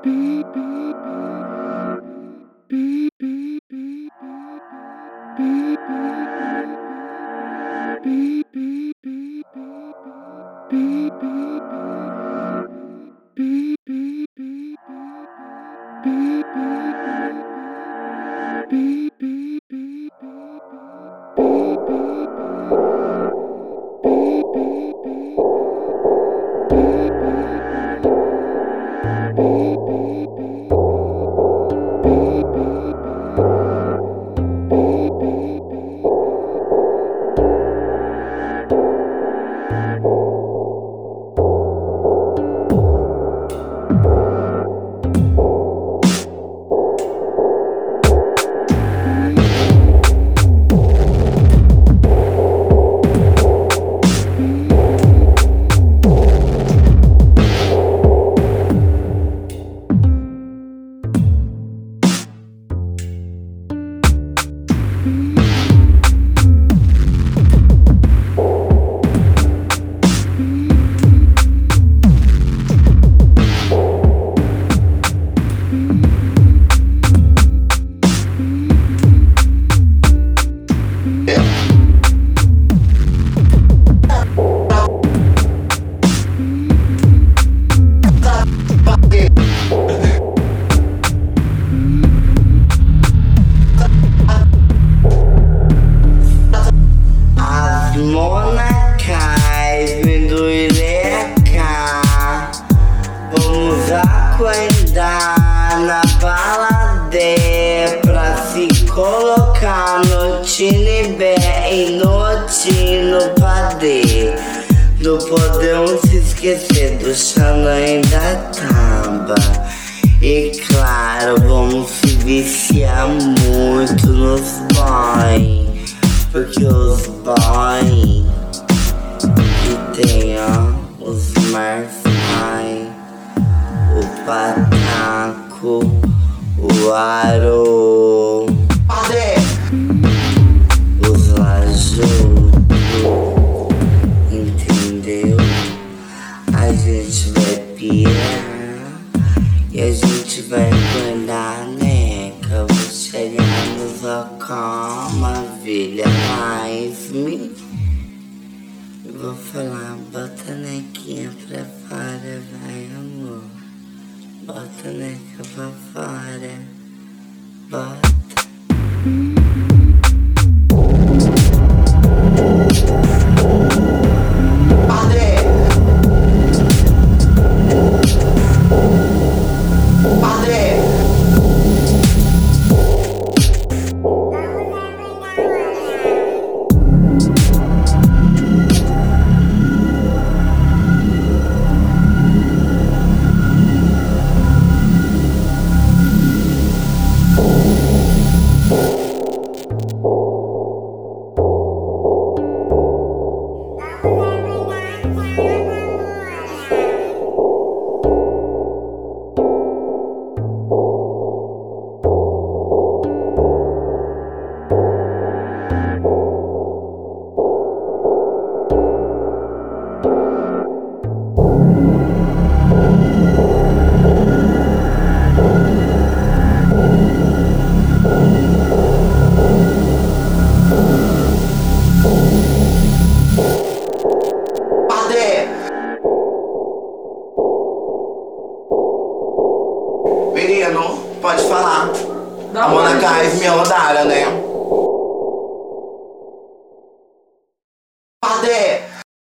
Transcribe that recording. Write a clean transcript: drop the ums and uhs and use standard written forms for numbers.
As monacais me dureca. Vamos acordar na balade pra se colocar no tinibé e no tino padê. Não podemos se esquecer do Xanã e da Taba. E claro, vamos se viciar muito nos boy, porque os boy que tem, ó, os marfai, o pataco, o aro, os lajudo, entendeu? A gente vai pirar e a gente vai acordar, neca. Vou chegar nos acalma, filha, mais-me. Eu vou falar, bota a nequinha pra fora, vai, amor. Bota a neca pra fora, bota. Menino, pode falar. A monacais me rodaram, né?